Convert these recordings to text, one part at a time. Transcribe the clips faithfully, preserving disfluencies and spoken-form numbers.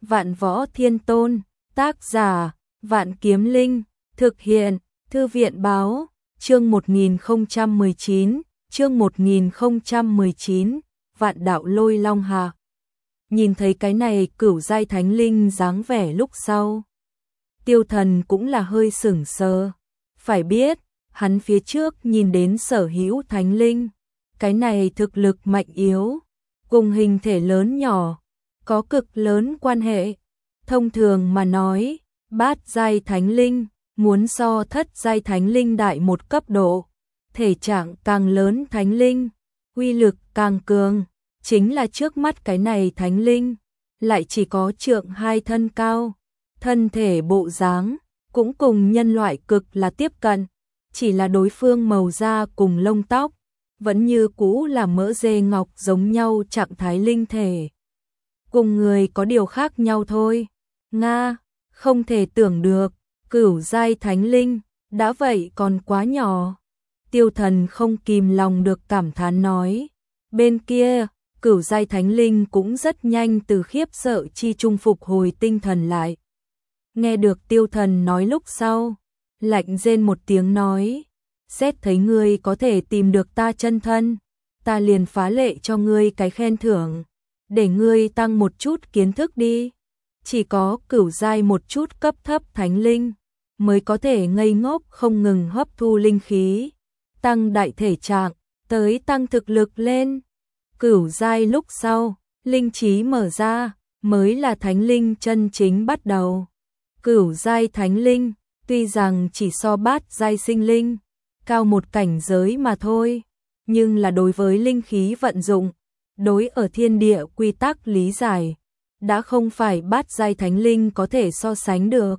Vạn Võ Thiên Tôn, tác giả, Vạn Kiếm Linh, thực hiện, Thư viện báo, chương một nghìn không trăm mười chín, chương một nghìn không trăm mười chín, Vạn Đạo Lôi Long Hạ. Nhìn thấy cái này cửu giai thánh linh dáng vẻ lúc sau. Tiêu Thần cũng là hơi sửng sờ. Phải biết, hắn phía trước nhìn đến sở hữu thánh linh. Cái này thực lực mạnh yếu, cùng hình thể lớn nhỏ, có cực lớn quan hệ. Thông thường mà nói, bát giai thánh linh, muốn so thất giai thánh linh đại một cấp độ. Thể trạng càng lớn thánh linh, uy lực càng cường. Chính là trước mắt cái này thánh linh, lại chỉ có trượng hai thân cao. Thân thể bộ dáng, cũng cùng nhân loại cực là tiếp cận. Chỉ là đối phương màu da cùng lông tóc, vẫn như cũ là mỡ dê ngọc giống nhau trạng thái linh thể. Cùng người có điều khác nhau thôi. Nga, không thể tưởng được, cửu giai thánh linh, đã vậy còn quá nhỏ. Tiêu Thần không kìm lòng được cảm thán nói. Bên kia, cửu giai thánh linh cũng rất nhanh từ khiếp sợ chi trung phục hồi tinh thần lại. Nghe được Tiêu Thần nói lúc sau, lạnh rên một tiếng nói. Xét thấy ngươi có thể tìm được ta chân thân, ta liền phá lệ cho ngươi cái khen thưởng, để ngươi tăng một chút kiến thức đi. Chỉ có cửu giai một chút cấp thấp thánh linh, mới có thể ngây ngốc không ngừng hấp thu linh khí, tăng đại thể trạng, tới tăng thực lực lên. Cửu giai lúc sau, linh trí mở ra, mới là thánh linh chân chính bắt đầu. Cửu giai thánh linh, tuy rằng chỉ so bát giai sinh linh, cao một cảnh giới mà thôi, nhưng là đối với linh khí vận dụng, đối ở thiên địa quy tắc lý giải, đã không phải bát giai thánh linh có thể so sánh được.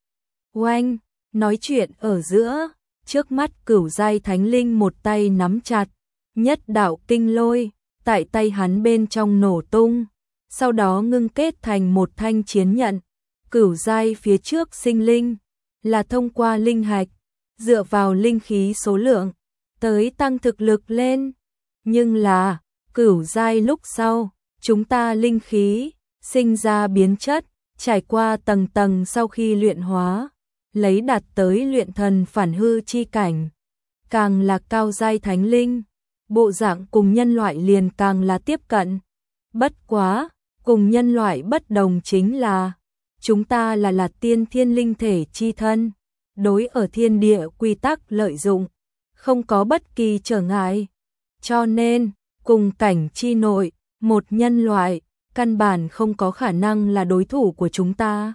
Oanh, nói chuyện ở giữa, trước mắt cửu giai thánh linh một tay nắm chặt, nhất đạo kinh lôi, tại tay hắn bên trong nổ tung, sau đó ngưng kết thành một thanh chiến nhận. Cửu giai phía trước sinh linh, là thông qua linh hạch, dựa vào linh khí số lượng, tới tăng thực lực lên. Nhưng là, cửu giai lúc sau, chúng ta linh khí, sinh ra biến chất, trải qua tầng tầng sau khi luyện hóa, lấy đạt tới luyện thần phản hư chi cảnh. Càng là cao giai thánh linh, bộ dạng cùng nhân loại liền càng là tiếp cận. Bất quá, cùng nhân loại bất đồng chính là, chúng ta là là tiên thiên linh thể chi thân, đối ở thiên địa quy tắc lợi dụng, không có bất kỳ trở ngại. Cho nên, cùng cảnh chi nội, một nhân loại, căn bản không có khả năng là đối thủ của chúng ta.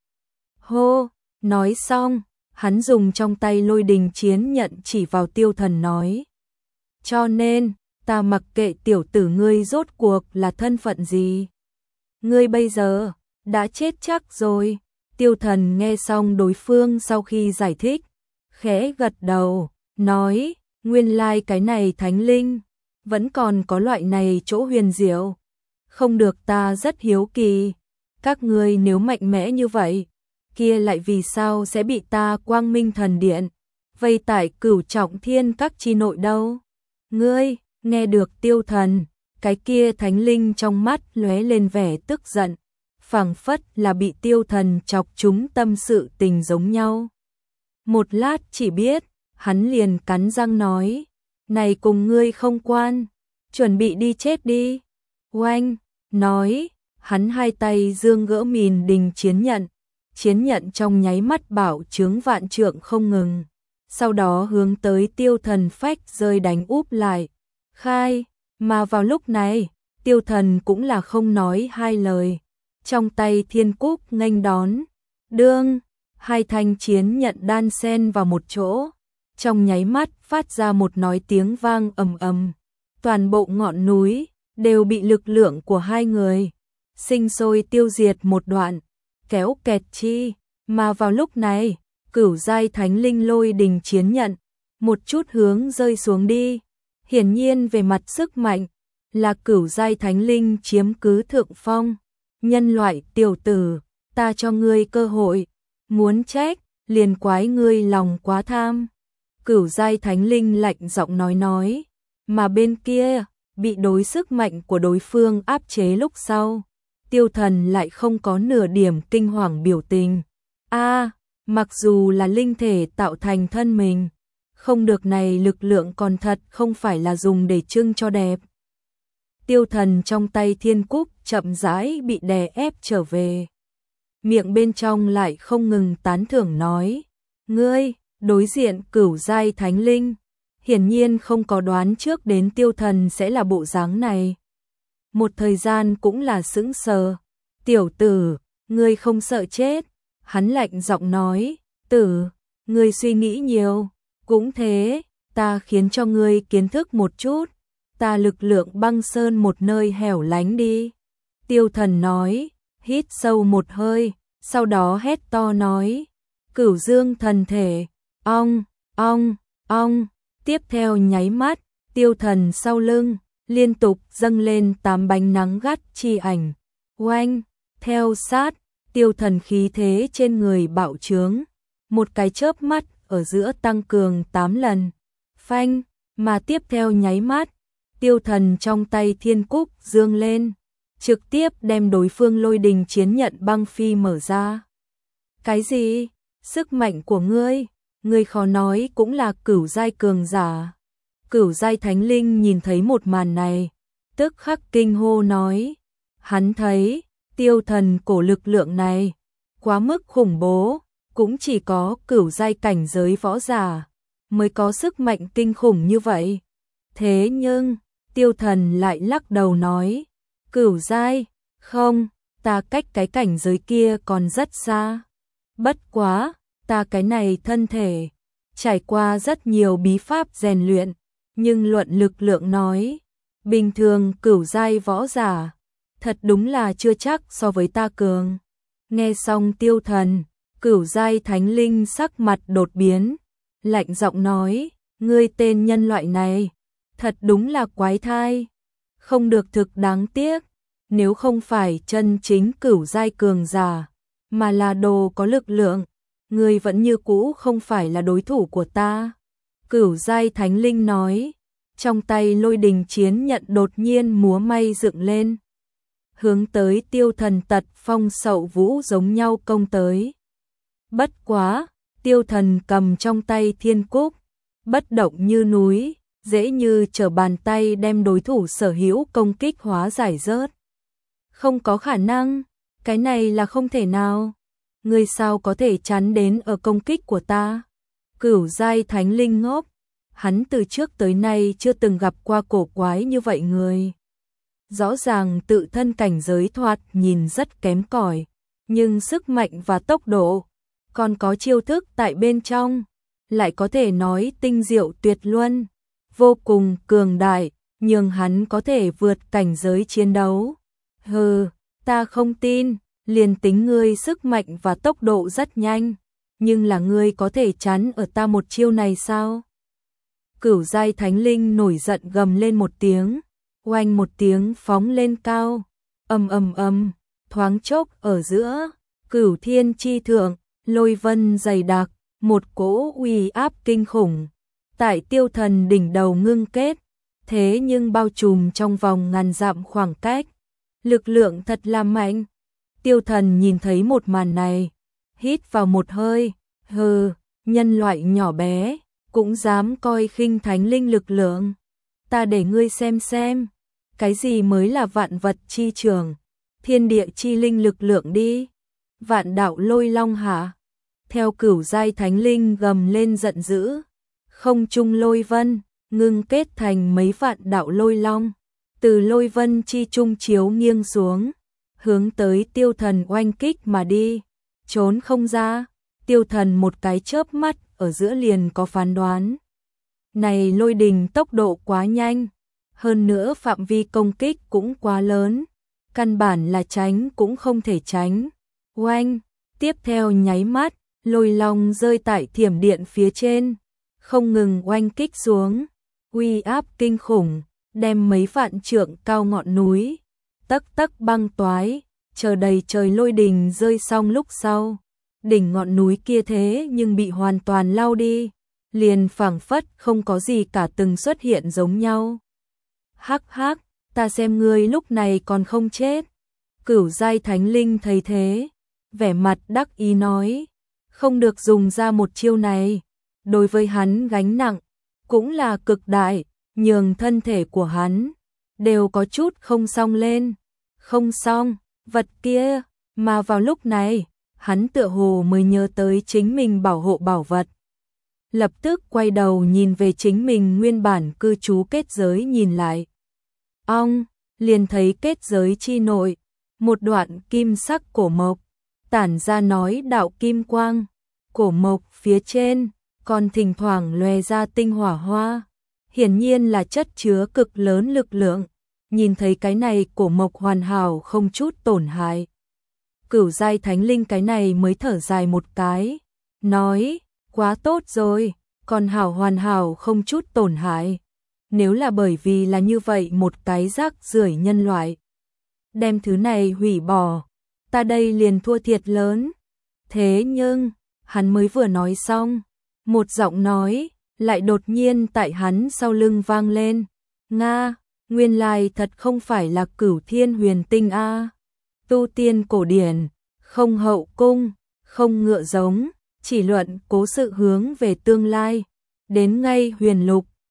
Hô, nói xong, hắn dùng trong tay lôi đình chiến nhận chỉ vào Tiêu Thần nói. Cho nên, ta mặc kệ tiểu tử ngươi rốt cuộc là thân phận gì. Ngươi bây giờ, đã chết chắc rồi. Tiêu Thần nghe xong đối phương sau khi giải thích, khẽ gật đầu, nói, nguyên lai like cái này thánh linh, vẫn còn có loại này chỗ huyền diệu. Không được, ta rất hiếu kỳ, các ngươi nếu mạnh mẽ như vậy, kia lại vì sao sẽ bị ta Quang Minh Thần Điện vây tại Cửu Trọng Thiên các chi nội đâu? Ngươi, nghe được Tiêu Thần, cái kia thánh linh trong mắt lóe lên vẻ tức giận, phảng phất là bị Tiêu Thần chọc trúng tâm sự tình giống nhau. Một lát chỉ biết, hắn liền cắn răng nói, này cùng ngươi không quan, chuẩn bị đi chết đi. Oanh, nói, hắn hai tay dương gỡ mìn đình chiến nhận, chiến nhận trong nháy mắt bảo chướng vạn trượng không ngừng, sau đó hướng tới Tiêu Thần phách rơi đánh úp lại. Khai, mà vào lúc này, Tiêu Thần cũng là không nói hai lời. Trong tay thiên cúc nghênh đón, đương, hai thanh chiến nhận đan xen vào một chỗ, trong nháy mắt phát ra một nói tiếng vang ầm ầm, toàn bộ ngọn núi đều bị lực lượng của hai người sinh sôi tiêu diệt một đoạn, kéo kẹt chi. Mà vào lúc này, cửu giai thánh linh lôi đình chiến nhận một chút hướng rơi xuống đi, hiển nhiên về mặt sức mạnh là cửu giai thánh linh chiếm cứ thượng phong. Nhân loại tiểu tử, ta cho ngươi cơ hội, muốn trách, liền quái ngươi lòng quá tham. Cửu giai thánh linh lạnh giọng nói nói, mà bên kia, bị đối sức mạnh của đối phương áp chế lúc sau, Tiêu Thần lại không có nửa điểm kinh hoàng biểu tình. A, mặc dù là linh thể tạo thành thân mình, không được này lực lượng còn thật không phải là dùng để trưng cho đẹp. Tiêu Thần trong tay thiên cúc chậm rãi bị đè ép trở về. Miệng bên trong lại không ngừng tán thưởng nói, ngươi, đối diện cửu giai thánh linh, hiển nhiên không có đoán trước đến Tiêu Thần sẽ là bộ dáng này. Một thời gian cũng là sững sờ, tiểu tử, ngươi không sợ chết, hắn lạnh giọng nói, tử, ngươi suy nghĩ nhiều, cũng thế, ta khiến cho ngươi kiến thức một chút, ta lực lượng băng sơn một nơi hẻo lánh đi. Tiêu Thần nói, hít sâu một hơi, sau đó hét to nói, cửu dương thần thể, ong, ong, ong, tiếp theo nháy mắt, Tiêu Thần sau lưng, liên tục dâng lên tám bánh nắng gắt chi ảnh, oanh, theo sát, Tiêu Thần khí thế trên người bạo trướng, một cái chớp mắt ở giữa tăng cường tám lần, phanh, mà tiếp theo nháy mắt, Tiêu Thần trong tay thiên cúc dương lên, trực tiếp đem đối phương lôi đình chiến nhận băng phi mở ra. Cái gì? Sức mạnh của ngươi, ngươi khó nói cũng là cửu giai cường giả. Cửu giai thánh linh nhìn thấy một màn này, tức khắc kinh hô nói, hắn thấy, Tiêu Thần cổ lực lượng này, quá mức khủng bố, cũng chỉ có cửu giai cảnh giới võ giả, mới có sức mạnh kinh khủng như vậy. Thế nhưng, Tiêu Thần lại lắc đầu nói, cửu giai, không, ta cách cái cảnh giới kia còn rất xa. Bất quá, ta cái này thân thể, trải qua rất nhiều bí pháp rèn luyện, nhưng luận lực lượng nói, bình thường cửu giai võ giả, thật đúng là chưa chắc so với ta cường. Nghe xong Tiêu Thần, cửu giai thánh linh sắc mặt đột biến, lạnh giọng nói, ngươi tên nhân loại này, thật đúng là quái thai, không được thực đáng tiếc, nếu không phải chân chính cửu giai cường giả, mà là đồ có lực lượng, ngươi vẫn như cũ không phải là đối thủ của ta. Cửu giai thánh linh nói, trong tay lôi đình chiến nhận đột nhiên múa may dựng lên, hướng tới Tiêu Thần tật phong sậu vũ giống nhau công tới. Bất quá, Tiêu Thần cầm trong tay thiên cúc, bất động như núi, dễ như trở bàn tay đem đối thủ sở hữu công kích hóa giải rớt. Không có khả năng, cái này là không thể nào. Ngươi sao có thể chắn đến ở công kích của ta? Cửu giai thánh linh ngốc, hắn từ trước tới nay chưa từng gặp qua cổ quái như vậy người. Rõ ràng tự thân cảnh giới thoạt nhìn rất kém cỏi, nhưng sức mạnh và tốc độ, còn có chiêu thức tại bên trong, lại có thể nói tinh diệu tuyệt luân, vô cùng cường đại, nhưng hắn có thể vượt cảnh giới chiến đấu. Hừ, ta không tin, liền tính ngươi sức mạnh và tốc độ rất nhanh, nhưng là ngươi có thể chắn ở ta một chiêu này sao? Cửu giai thánh linh nổi giận gầm lên một tiếng, oanh một tiếng phóng lên cao, ầm ầm ầm, thoáng chốc ở giữa, cửu thiên chi thượng, lôi vân dày đặc, một cỗ uy áp kinh khủng, tại Tiêu Thần đỉnh đầu ngưng kết, thế nhưng bao trùm trong vòng ngàn dặm khoảng cách, lực lượng thật là mạnh. Tiêu Thần nhìn thấy một màn này, hít vào một hơi, hừ, nhân loại nhỏ bé, cũng dám coi khinh thánh linh lực lượng. Ta để ngươi xem xem, cái gì mới là vạn vật chi trường, thiên địa chi linh lực lượng đi. Vạn đạo lôi long hả? Theo cửu giai thánh linh gầm lên giận dữ, không trung lôi vân, ngưng kết thành mấy vạn đạo lôi long, từ lôi vân chi trung chiếu nghiêng xuống, hướng tới Tiêu Thần oanh kích mà đi, trốn không ra. Tiêu Thần một cái chớp mắt ở giữa liền có phán đoán. Này lôi đình tốc độ quá nhanh, hơn nữa phạm vi công kích cũng quá lớn, căn bản là tránh cũng không thể tránh. Oanh, tiếp theo nháy mắt, lôi long rơi tại thiểm điện phía trên, không ngừng oanh kích xuống, uy áp kinh khủng, đem mấy vạn trượng cao ngọn núi, tấc tấc băng toái, chờ đầy trời lôi đình rơi xong lúc sau. Đỉnh ngọn núi kia thế nhưng bị hoàn toàn lau đi, liền phảng phất không có gì cả từng xuất hiện giống nhau. Hắc hắc, ta xem ngươi lúc này còn không chết. Cửu giai thánh linh thấy thế, vẻ mặt đắc ý nói, không được dùng ra một chiêu này, đối với hắn gánh nặng, cũng là cực đại, nhường thân thể của hắn, đều có chút không xong lên, không xong, vật kia, mà vào lúc này, hắn tựa hồ mới nhớ tới chính mình bảo hộ bảo vật. Lập tức quay đầu nhìn về chính mình nguyên bản cư trú kết giới nhìn lại. Ong, liền thấy kết giới chi nội, một đoạn kim sắc cổ mộc, tản ra nói đạo kim quang, cổ mộc phía trên, còn thỉnh thoảng lóe ra tinh hỏa hoa, hiển nhiên là chất chứa cực lớn lực lượng, nhìn thấy cái này cổ mộc hoàn hảo không chút tổn hại. Cửu giai thánh linh cái này mới thở dài một cái, nói, quá tốt rồi, còn hảo hoàn hảo không chút tổn hại. Nếu là bởi vì là như vậy một cái rác rưởi nhân loại, đem thứ này hủy bỏ, ta đây liền thua thiệt lớn. Thế nhưng, hắn mới vừa nói xong, một giọng nói, lại đột nhiên tại hắn sau lưng vang lên. Nga, nguyên lai thật không phải là Cửu Thiên Huyền Tinh a. Tu tiên cổ điển, không hậu cung, không ngựa giống, chỉ luận cố sự hướng về tương lai, đến ngay huyền lục,